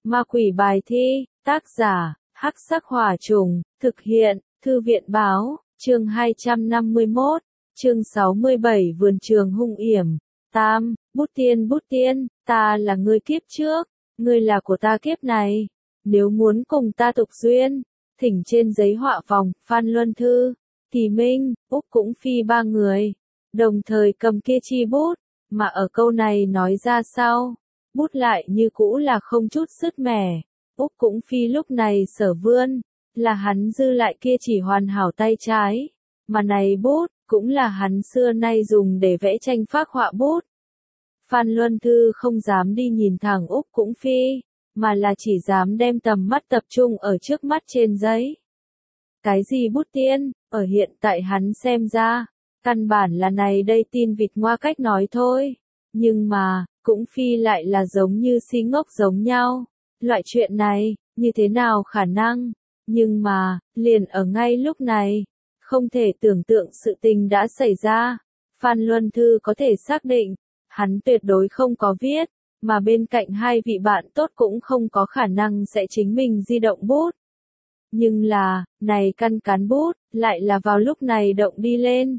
Ma quỷ bài thi, tác giả, Hắc Sắc Hỏa Trùng, thực hiện, Thư viện Báo, chương 251, chương 67 Vườn Trường Hung Yểm. Tam, bút tiên, ta là ngươi kiếp trước, ngươi là của ta kiếp này. Nếu muốn cùng ta tục duyên, thỉnh trên giấy họa vòng, Phan Luân Thư, Kỳ Minh, Úc Cũng Phi ba người, đồng thời cầm kia chi bút, mà ở câu này nói ra sau, bút lại như cũ là không chút sứt mẻ. Úc Cũng Phi lúc này sở vươn, là hắn dư lại kia chỉ hoàn hảo tay trái, mà này bút, cũng là hắn xưa nay dùng để vẽ tranh phác họa bút. Phan Luân Thư không dám đi nhìn thẳng Úc Cũng Phi, mà là chỉ dám đem tầm mắt tập trung ở trước mắt trên giấy. Cái gì bút tiên, ở hiện tại hắn xem ra, căn bản là này đây tin vịt ngoa cách nói thôi. Nhưng mà, Cũng Phi lại là giống như si ngốc giống nhau. Loại chuyện này, như thế nào khả năng? Nhưng mà, liền ở ngay lúc này, không thể tưởng tượng sự tình đã xảy ra. Phan Luân Thư có thể xác định, hắn tuyệt đối không có viết, mà bên cạnh hai vị bạn tốt cũng không có khả năng sẽ chính mình di động bút. Nhưng là, này căn cán bút, lại là vào lúc này động đi lên.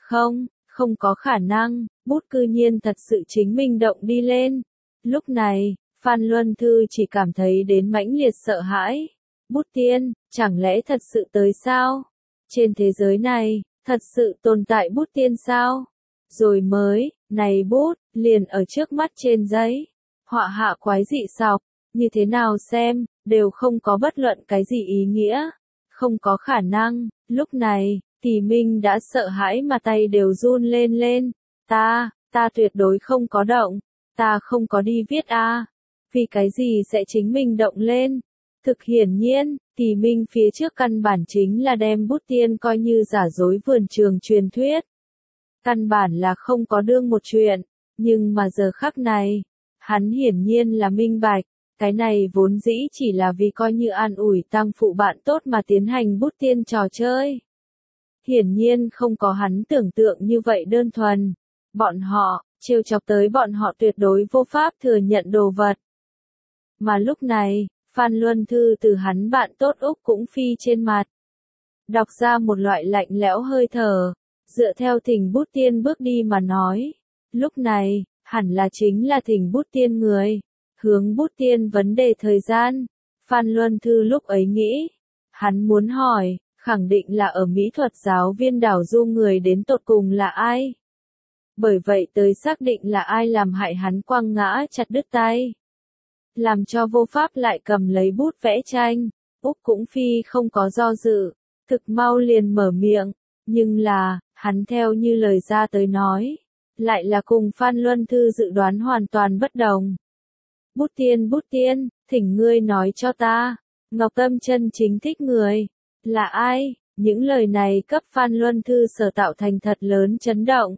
Không có khả năng, bút cư nhiên thật sự chính mình động đi lên. Lúc này, Phan Luân Thư chỉ cảm thấy đến mãnh liệt sợ hãi. Bút tiên, chẳng lẽ thật sự tới sao? Trên thế giới này, thật sự tồn tại bút tiên sao? Rồi mới, này bút, liền ở trước mắt trên giấy. Họa hạ quái dị sọc, như thế nào xem, đều không có bất luận cái gì ý nghĩa. Không có khả năng, lúc này, Kỳ Minh đã sợ hãi mà tay đều run lên. Ta tuyệt đối không có động, ta không có đi viết a. Vì cái gì sẽ chính mình động lên? Thực hiển nhiên, Kỳ Minh phía trước căn bản chính là đem bút tiên coi như giả dối vườn trường truyền thuyết. Căn bản là không có đương một chuyện, nhưng mà giờ khắc này, hắn hiển nhiên là minh bạch, cái này vốn dĩ chỉ là vì coi như an ủi tăng phụ bạn tốt mà tiến hành bút tiên trò chơi. Hiển nhiên không có hắn tưởng tượng như vậy đơn thuần. Bọn họ, trêu chọc tới bọn họ tuyệt đối vô pháp thừa nhận đồ vật. Mà lúc này, Phan Luân Thư từ hắn bạn tốt Úc Cũng Phi trên mặt, đọc ra một loại lạnh lẽo hơi thở, dựa theo thỉnh bút tiên bước đi mà nói. Lúc này, hẳn là chính là thỉnh bút tiên người, hướng bút tiên vấn đề thời gian. Phan Luân Thư lúc ấy nghĩ, hắn muốn hỏi, khẳng định là ở mỹ thuật giáo viên đảo du người đến tột cùng là ai. Bởi vậy tới xác định là ai làm hại hắn quăng ngã chặt đứt tay. Làm cho vô pháp lại cầm lấy bút vẽ tranh, Úc Cũng Phi không có do dự, thực mau liền mở miệng, nhưng là, hắn theo như lời ra tới nói, lại là cùng Phan Luân Thư dự đoán hoàn toàn bất đồng. Bút tiên, thỉnh ngươi nói cho ta, Ngọc Tâm chân chính thích người, là ai? Những lời này cấp Phan Luân Thư sở tạo thành thật lớn chấn động.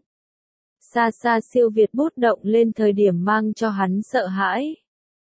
Xa siêu việt bút động lên thời điểm mang cho hắn sợ hãi.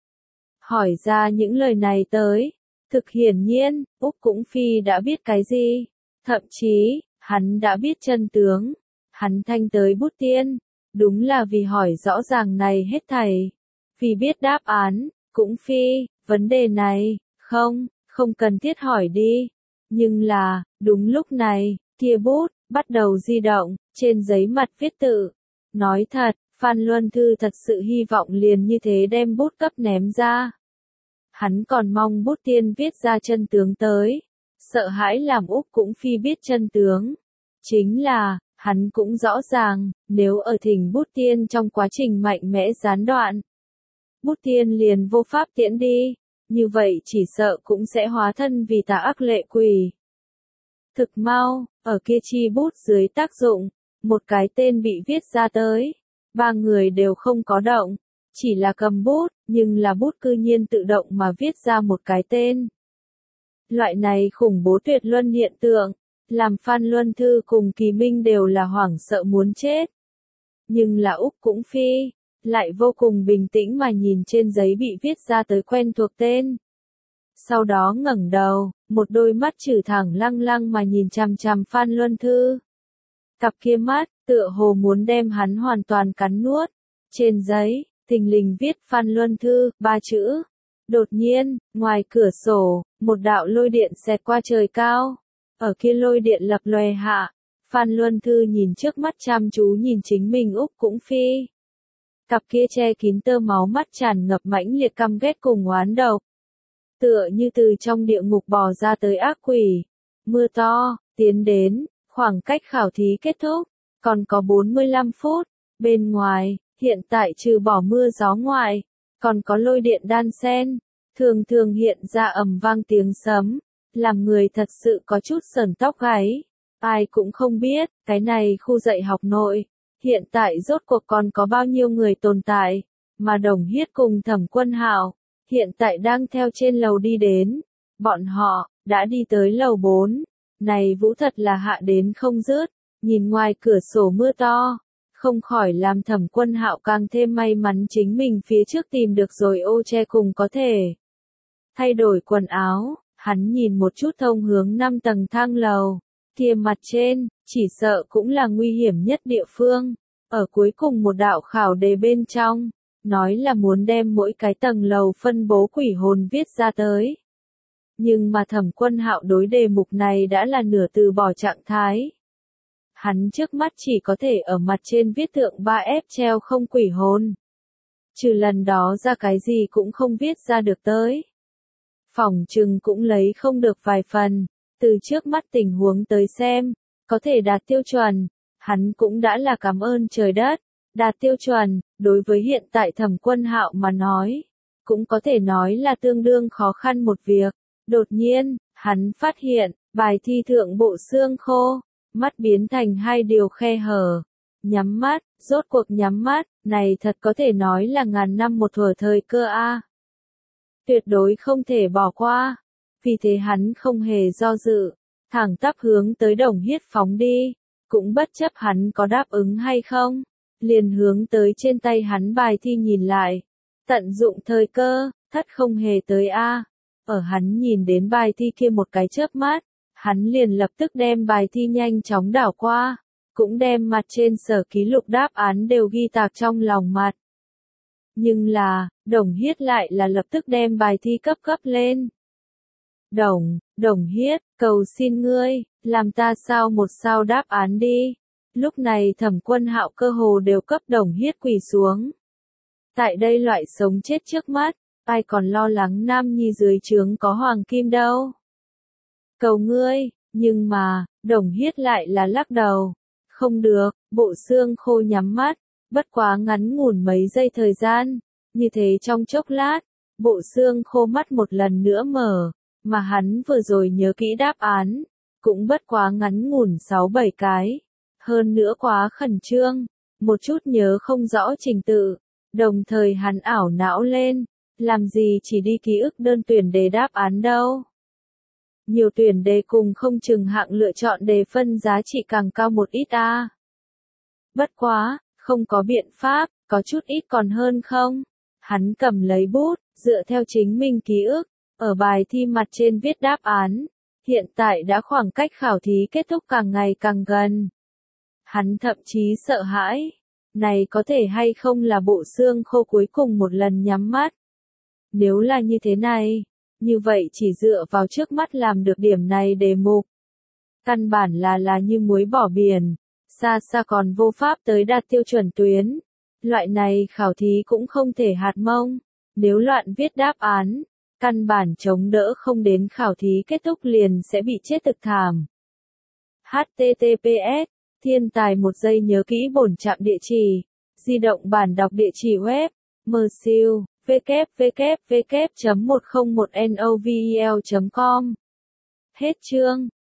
Hỏi ra những lời này tới, thực hiển nhiên, Úc Cũng Phi đã biết cái gì, thậm chí, hắn đã biết chân tướng, hắn thanh tới bút tiên, đúng là vì hỏi rõ ràng này hết thảy, vì biết đáp án. Cũng Phi, vấn đề này, không cần thiết hỏi đi, nhưng là, đúng lúc này, kia bút, bắt đầu di động, trên giấy mặt viết tự. Nói thật, Phan Luân Thư thật sự hy vọng liền như thế đem bút cấp ném ra. Hắn còn mong bút tiên viết ra chân tướng tới, sợ hãi làm Úc Cũng Phi biết chân tướng. Chính là, hắn cũng rõ ràng, nếu ở thỉnh bút tiên trong quá trình mạnh mẽ gián đoạn, bút tiên liền vô pháp tiễn đi, như vậy chỉ sợ cũng sẽ hóa thân vì tà ác lệ quỷ. Thực mau, ở kia chi bút dưới tác dụng, một cái tên bị viết ra tới, ba người đều không có động, chỉ là cầm bút, nhưng là bút cư nhiên tự động mà viết ra một cái tên. Loại này khủng bố tuyệt luân hiện tượng, làm Phan Luân Thư cùng Kỳ Minh đều là hoảng sợ muốn chết. Nhưng là Úc Cũng Phi, lại vô cùng bình tĩnh mà nhìn trên giấy bị viết ra tới quen thuộc tên. Sau đó ngẩng đầu, một đôi mắt trừ thẳng lăng mà nhìn chằm chằm Phan Luân Thư. Cặp kia mắt, tựa hồ muốn đem hắn hoàn toàn cắn nuốt. Trên giấy, thình lình viết Phan Luân Thư, 3 chữ. Đột nhiên, ngoài cửa sổ, một đạo lôi điện xẹt qua trời cao. Ở kia lôi điện lập lòe hạ, Phan Luân Thư nhìn trước mắt chăm chú nhìn chính mình Úc Cũng Phi. Cặp kia che kín tơ máu mắt tràn ngập mãnh liệt căm ghét cùng oán độc. Tựa như từ trong địa ngục bò ra tới ác quỷ. Mưa to, tiến đến, khoảng cách khảo thí kết thúc, còn có 45 phút. Bên ngoài, hiện tại trừ bỏ mưa gió ngoài, còn có lôi điện đan xen, thường thường hiện ra ầm vang tiếng sấm, làm người thật sự có chút sởn tóc gáy. Ai cũng không biết, cái này khu dạy học nội, hiện tại rốt cuộc còn có bao nhiêu người tồn tại, mà Đồng Hiết cùng Thẩm Quân Hạo, hiện tại đang theo trên lầu đi đến. Bọn họ, đã đi tới lầu 4, này vũ thật là hạ đến không dứt, nhìn ngoài cửa sổ mưa to. Không khỏi làm Thẩm Quân Hạo càng thêm may mắn chính mình phía trước tìm được rồi ô che cùng có thể thay đổi quần áo, hắn nhìn một chút thông hướng 5 tầng thang lầu, kia mặt trên, chỉ sợ cũng là nguy hiểm nhất địa phương, ở cuối cùng một đạo khảo đề bên trong, nói là muốn đem mỗi cái tầng lầu phân bố quỷ hồn viết ra tới. Nhưng mà Thẩm Quân Hạo đối đề mục này đã là nửa từ bỏ trạng thái. Hắn trước mắt chỉ có thể ở mặt trên viết thượng 3F treo không quỷ hồn. Trừ lần đó ra cái gì cũng không viết ra được tới. Phỏng chừng cũng lấy không được vài phần, từ trước mắt tình huống tới xem, có thể đạt tiêu chuẩn, hắn cũng đã là cảm ơn trời đất. Đạt tiêu chuẩn, đối với hiện tại Thẩm Quân Hạo mà nói, cũng có thể nói là tương đương khó khăn một việc. Đột nhiên, hắn phát hiện, bài thi thượng bộ xương khô. Mắt biến thành hai điều khe hở. Nhắm mắt, rốt cuộc nhắm mắt, này thật có thể nói là ngàn năm một thuở thời cơ a. Tuyệt đối không thể bỏ qua. Vì thế hắn không hề do dự, thẳng tắp hướng tới Đồng Hiết phóng đi, cũng bất chấp hắn có đáp ứng hay không, liền hướng tới trên tay hắn bài thi nhìn lại. Tận dụng thời cơ, thất không hề tới a. Ở hắn nhìn đến bài thi kia một cái chớp mắt, hắn liền lập tức đem bài thi nhanh chóng đảo qua, cũng đem mặt trên sở ký lục đáp án đều ghi tạc trong lòng mặt. Nhưng là, Đồng Hiết lại là lập tức đem bài thi cấp lên. Đồng Hiết, cầu xin ngươi, làm ta sao một sao đáp án đi. Lúc này Thẩm Quân Hạo cơ hồ đều cấp Đồng Hiết quỳ xuống. Tại đây loại sống chết trước mắt, ai còn lo lắng nam nhi dưới trướng có hoàng kim đâu. Cầu ngươi, nhưng mà, Đồng Hiết lại là lắc đầu. Không được, bộ xương khô nhắm mắt, bất quá ngắn ngủn mấy giây thời gian, như thế trong chốc lát, bộ xương khô mắt một lần nữa mở, mà hắn vừa rồi nhớ kỹ đáp án, cũng bất quá ngắn ngủn 6-7 cái, hơn nữa quá khẩn trương, một chút nhớ không rõ trình tự, đồng thời hắn ảo não lên, làm gì chỉ đi ký ức đơn tuyển đề đáp án đâu. Nhiều tuyển đề cùng không chừng hạng lựa chọn đề phân giá trị càng cao một ít a. Bất quá, không có biện pháp, có chút ít còn hơn không. Hắn cầm lấy bút, dựa theo chính mình ký ức, ở bài thi mặt trên viết đáp án. Hiện tại đã khoảng cách khảo thí kết thúc càng ngày càng gần. Hắn thậm chí sợ hãi. Này có thể hay không là bộ xương khô cuối cùng một lần nhắm mắt. Nếu là như thế này, như vậy chỉ dựa vào trước mắt làm được điểm này đề mục. Căn bản là như muối bỏ biển, xa xa còn vô pháp tới đạt tiêu chuẩn tuyến. Loại này khảo thí cũng không thể hạt mông, nếu loạn viết đáp án, căn bản chống đỡ không đến khảo thí kết thúc liền sẽ bị chết thực thảm. HTTPS, thiên tài một giây nhớ kỹ bổn trạm địa chỉ, di động bản đọc địa chỉ web, Mersiêu, www.101novel.com. Hết chương.